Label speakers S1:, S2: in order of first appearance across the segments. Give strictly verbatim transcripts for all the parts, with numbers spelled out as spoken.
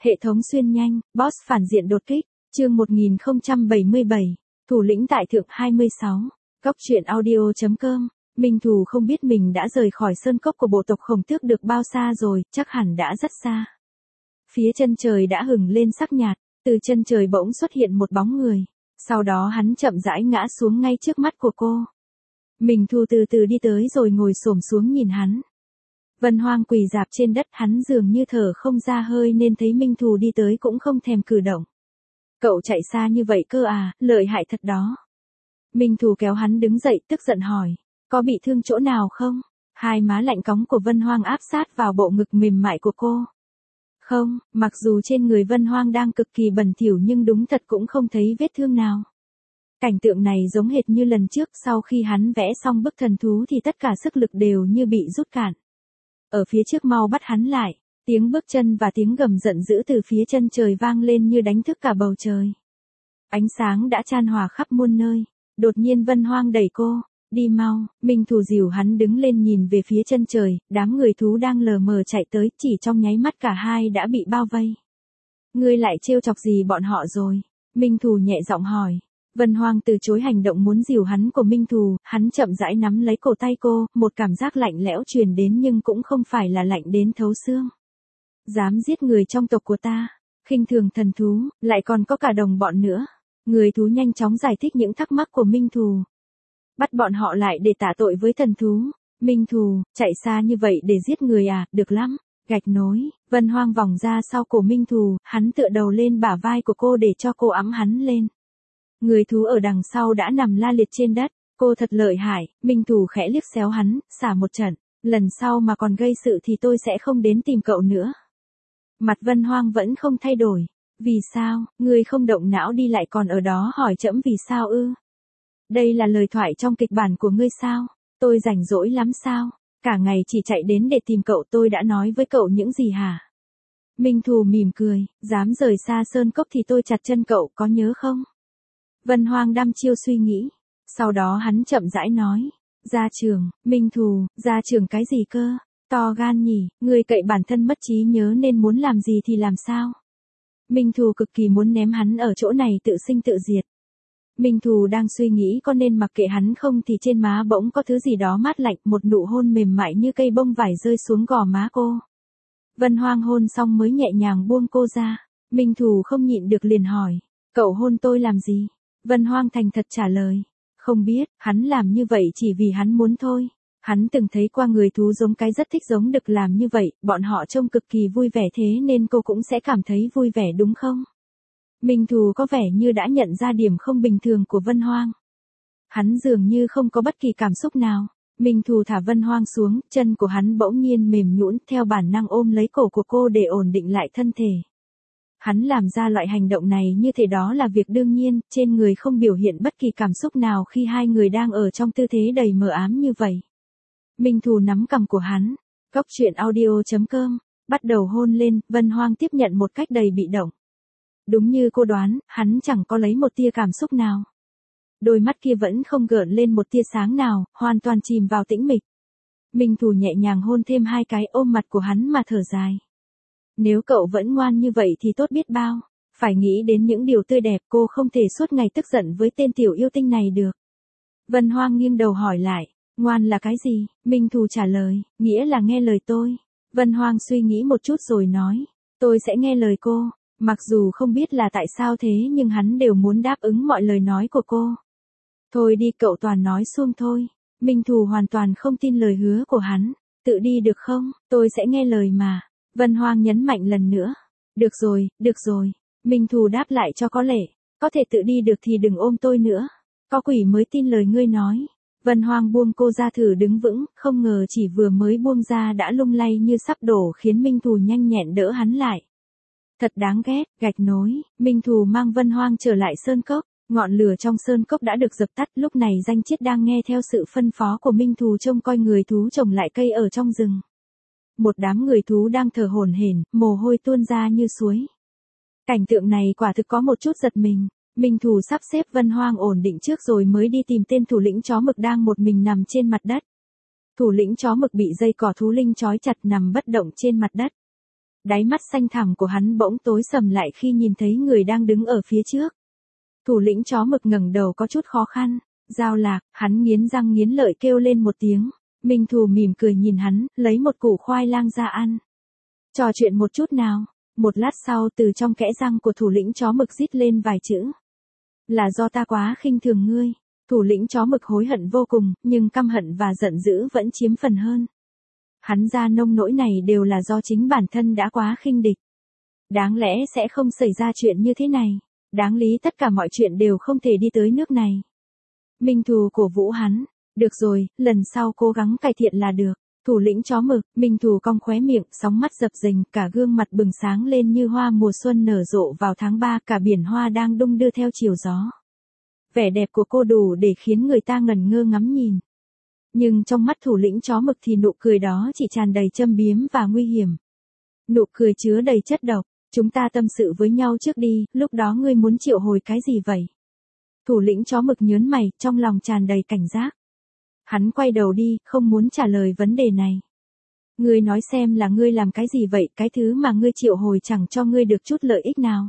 S1: Hệ thống xuyên nhanh, boss phản diện đột kích, chương một nghìn không trăm bảy mươi bảy, thủ lĩnh tại thượng hai mươi sáu, góc truyện audio.com, Minh Thù không biết mình đã rời khỏi sơn cốc của bộ tộc Khổng Tước được bao xa rồi, chắc hẳn đã rất xa. Phía chân trời đã hừng lên sắc nhạt, từ chân trời bỗng xuất hiện một bóng người, sau đó hắn chậm rãi ngã xuống ngay trước mắt của cô. Minh Thù từ từ đi tới rồi ngồi xổm xuống nhìn hắn. Vân Hoang quỳ rạp trên đất, hắn dường như thở không ra hơi nên thấy Minh Thù đi tới cũng không thèm cử động. Cậu chạy xa như vậy cơ à, lợi hại thật đó. Minh Thù kéo hắn đứng dậy tức giận hỏi, có bị thương chỗ nào không? Hai má lạnh cóng của Vân Hoang áp sát vào bộ ngực mềm mại của cô. Không, mặc dù trên người Vân Hoang đang cực kỳ bẩn thỉu nhưng đúng thật cũng không thấy vết thương nào. Cảnh tượng này giống hệt như lần trước, sau khi hắn vẽ xong bức thần thú thì tất cả sức lực đều như bị rút cạn. Ở phía trước mau bắt hắn lại, tiếng bước chân và tiếng gầm giận dữ từ phía chân trời vang lên như đánh thức cả bầu trời. Ánh sáng đã chan hòa khắp muôn nơi, đột nhiên Vân Hoang đẩy cô, đi mau. Minh Thù dìu hắn đứng lên nhìn về phía chân trời, đám người thú đang lờ mờ chạy tới, chỉ trong nháy mắt cả hai đã bị bao vây. Ngươi lại trêu chọc gì bọn họ rồi? Minh Thù nhẹ giọng hỏi. Vân Hoang từ chối hành động muốn dìu hắn của Minh Thù, hắn chậm rãi nắm lấy cổ tay cô, một cảm giác lạnh lẽo truyền đến nhưng cũng không phải là lạnh đến thấu xương. Dám giết người trong tộc của ta, khinh thường thần thú, lại còn có cả đồng bọn nữa. Người thú nhanh chóng giải thích những thắc mắc của Minh Thù. Bắt bọn họ lại để tạ tội với thần thú. Minh Thù, chạy xa như vậy để giết người à, được lắm. Gạch nối, Vân Hoang vòng ra sau cổ Minh Thù, hắn tựa đầu lên bả vai của cô để cho cô ẵm hắn lên. Người thú ở đằng sau đã nằm la liệt trên đất, cô thật lợi hại. Minh Thù khẽ liếc xéo hắn, xả một trận, lần sau mà còn gây sự thì tôi sẽ không đến tìm cậu nữa. Mặt Vân Hoang vẫn không thay đổi. Vì sao, ngươi không động não đi lại còn ở đó hỏi trẫm vì sao ư? Đây là lời thoại trong kịch bản của ngươi sao? Tôi rảnh rỗi lắm sao? Cả ngày chỉ chạy đến để tìm cậu, tôi đã nói với cậu những gì hả? Minh Thù mỉm cười, dám rời xa sơn cốc thì tôi chặt chân cậu, có nhớ không? Vân Hoang đăm chiêu suy nghĩ, sau đó hắn chậm rãi nói, ra trường. Minh Thù, ra trường cái gì cơ? To gan nhỉ, ngươi cậy bản thân mất trí nhớ nên muốn làm gì thì làm sao? Minh Thù cực kỳ muốn ném hắn ở chỗ này tự sinh tự diệt. Minh Thù đang suy nghĩ có nên mặc kệ hắn không thì trên má bỗng có thứ gì đó mát lạnh, một nụ hôn mềm mại như cây bông vải rơi xuống gò má cô. Vân Hoang hôn xong mới nhẹ nhàng buông cô ra. Minh Thù không nhịn được liền hỏi, cậu hôn tôi làm gì? Vân Hoang thành thật trả lời, không biết, hắn làm như vậy chỉ vì hắn muốn thôi. Hắn từng thấy qua người thú giống cái rất thích giống đực làm như vậy, bọn họ trông cực kỳ vui vẻ thế nên cô cũng sẽ cảm thấy vui vẻ đúng không? Minh Thù có vẻ như đã nhận ra điểm không bình thường của Vân Hoang. Hắn dường như không có bất kỳ cảm xúc nào. Minh Thù thả Vân Hoang xuống, chân của hắn bỗng nhiên mềm nhũn, theo bản năng ôm lấy cổ của cô để ổn định lại thân thể. Hắn làm ra loại hành động này như thế đó là việc đương nhiên, trên người không biểu hiện bất kỳ cảm xúc nào khi hai người đang ở trong tư thế đầy mờ ám như vậy. Minh Thù nắm cằm của hắn, góc truyện audio.com, bắt đầu hôn lên, Vân Hoang tiếp nhận một cách đầy bị động. Đúng như cô đoán, hắn chẳng có lấy một tia cảm xúc nào. Đôi mắt kia vẫn không gợn lên một tia sáng nào, hoàn toàn chìm vào tĩnh mịch. Minh Thù nhẹ nhàng hôn thêm hai cái, ôm mặt của hắn mà thở dài. Nếu cậu vẫn ngoan như vậy thì tốt biết bao. Phải nghĩ đến những điều tươi đẹp, cô không thể suốt ngày tức giận với tên tiểu yêu tinh này được. Vân Hoang nghiêng đầu hỏi lại, ngoan là cái gì? Minh Thù trả lời, nghĩa là nghe lời tôi. Vân Hoang suy nghĩ một chút rồi nói, tôi sẽ nghe lời cô. Mặc dù không biết là tại sao thế nhưng hắn đều muốn đáp ứng mọi lời nói của cô. Thôi đi, cậu toàn nói suông thôi. Minh Thù hoàn toàn không tin lời hứa của hắn. Tự đi được không, tôi sẽ nghe lời mà. Vân Hoang nhấn mạnh lần nữa. Được rồi, được rồi. Minh Thù đáp lại cho có lệ. Có thể tự đi được thì đừng ôm tôi nữa. Có quỷ mới tin lời ngươi nói. Vân Hoang buông cô ra thử đứng vững, không ngờ chỉ vừa mới buông ra đã lung lay như sắp đổ khiến Minh Thù nhanh nhẹn đỡ hắn lại. Thật đáng ghét, gạch nối, Minh Thù mang Vân Hoang trở lại sơn cốc, ngọn lửa trong sơn cốc đã được dập tắt, lúc này Danh Chiết đang nghe theo sự phân phó của Minh Thù trông coi người thú trồng lại cây ở trong rừng. Một đám người thú đang thở hổn hển, mồ hôi tuôn ra như suối. Cảnh tượng này quả thực có một chút giật mình. Minh Thù sắp xếp Vân Hoang ổn định trước rồi mới đi tìm tên thủ lĩnh chó mực đang một mình nằm trên mặt đất. Thủ lĩnh chó mực bị dây cỏ thú linh trói chặt nằm bất động trên mặt đất. Đáy mắt xanh thẳm của hắn bỗng tối sầm lại khi nhìn thấy người đang đứng ở phía trước. Thủ lĩnh chó mực ngẩng đầu có chút khó khăn. Giao Lạc, hắn nghiến răng nghiến lợi kêu lên một tiếng. Minh Thù mỉm cười nhìn hắn, lấy một củ khoai lang ra ăn. Trò chuyện một chút nào. Một lát sau từ trong kẽ răng của thủ lĩnh chó mực rít lên vài chữ. Là do ta quá khinh thường ngươi. Thủ lĩnh chó mực hối hận vô cùng, nhưng căm hận và giận dữ vẫn chiếm phần hơn. Hắn ra nông nỗi này đều là do chính bản thân đã quá khinh địch. Đáng lẽ sẽ không xảy ra chuyện như thế này. Đáng lý tất cả mọi chuyện đều không thể đi tới nước này. Minh Thù cổ vũ hắn. Được rồi, lần sau cố gắng cải thiện là được. Thủ lĩnh chó mực, Minh Thù cong khóe miệng, sóng mắt dập dềnh, cả gương mặt bừng sáng lên như hoa mùa xuân nở rộ vào tháng ba, cả biển hoa đang đung đưa theo chiều gió. Vẻ đẹp của cô đủ để khiến người ta ngẩn ngơ ngắm nhìn. Nhưng trong mắt thủ lĩnh chó mực thì nụ cười đó chỉ tràn đầy châm biếm và nguy hiểm. Nụ cười chứa đầy chất độc. Chúng ta tâm sự với nhau trước đi, lúc đó ngươi muốn triệu hồi cái gì vậy? Thủ lĩnh chó mực nhớn mày, trong lòng tràn đầy cảnh giác. Hắn quay đầu đi, không muốn trả lời vấn đề này. Ngươi nói xem là ngươi làm cái gì vậy, cái thứ mà ngươi triệu hồi chẳng cho ngươi được chút lợi ích nào.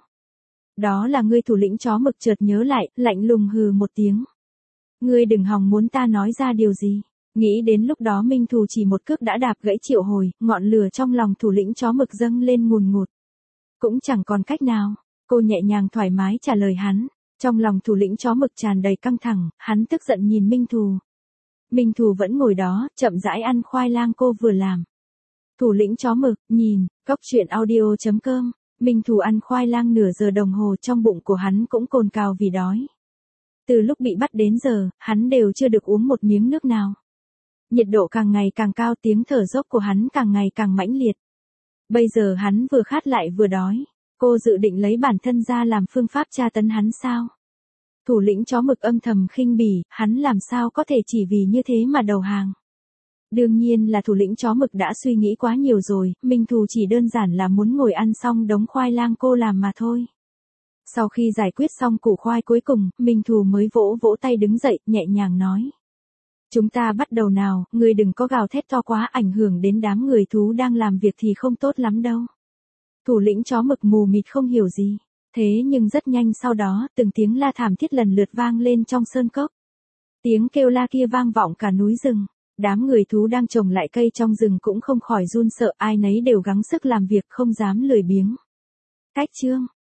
S1: Đó là ngươi. Thủ lĩnh chó mực chợt nhớ lại, lạnh lùng hừ một tiếng. Ngươi đừng hòng muốn ta nói ra điều gì. Nghĩ đến lúc đó Minh Thù chỉ một cước đã đạp gãy triệu hồi, ngọn lửa trong lòng thủ lĩnh chó mực dâng lên ngùn ngụt. Cũng chẳng còn cách nào, cô nhẹ nhàng thoải mái trả lời hắn. Trong lòng thủ lĩnh chó mực tràn đầy căng thẳng, hắn tức giận nhìn Minh Thù. Minh Thù vẫn ngồi đó, chậm rãi ăn khoai lang cô vừa làm. Thủ lĩnh chó mực, nhìn, góc truyện audio chấm com. Minh Thù ăn khoai lang nửa giờ đồng hồ, trong bụng của hắn cũng cồn cào vì đói. Từ lúc bị bắt đến giờ, hắn đều chưa được uống một miếng nước nào. Nhiệt độ càng ngày càng cao, tiếng thở dốc của hắn càng ngày càng mãnh liệt. Bây giờ hắn vừa khát lại vừa đói. Cô dự định lấy bản thân ra làm phương pháp tra tấn hắn sao? Thủ lĩnh chó mực âm thầm khinh bỉ, hắn làm sao có thể chỉ vì như thế mà đầu hàng. Đương nhiên là thủ lĩnh chó mực đã suy nghĩ quá nhiều rồi, Minh Thù chỉ đơn giản là muốn ngồi ăn xong đống khoai lang cô làm mà thôi. Sau khi giải quyết xong củ khoai cuối cùng, Minh Thù mới vỗ vỗ tay đứng dậy, nhẹ nhàng nói. Chúng ta bắt đầu nào, ngươi đừng có gào thét to quá, ảnh hưởng đến đám người thú đang làm việc thì không tốt lắm đâu. Thủ lĩnh chó mực mù mịt không hiểu gì. Thế nhưng rất nhanh sau đó, từng tiếng la thảm thiết lần lượt vang lên trong sơn cốc. Tiếng kêu la kia vang vọng cả núi rừng. Đám người thú đang trồng lại cây trong rừng cũng không khỏi run sợ, ai nấy đều gắng sức làm việc không dám lười biếng. Cách chương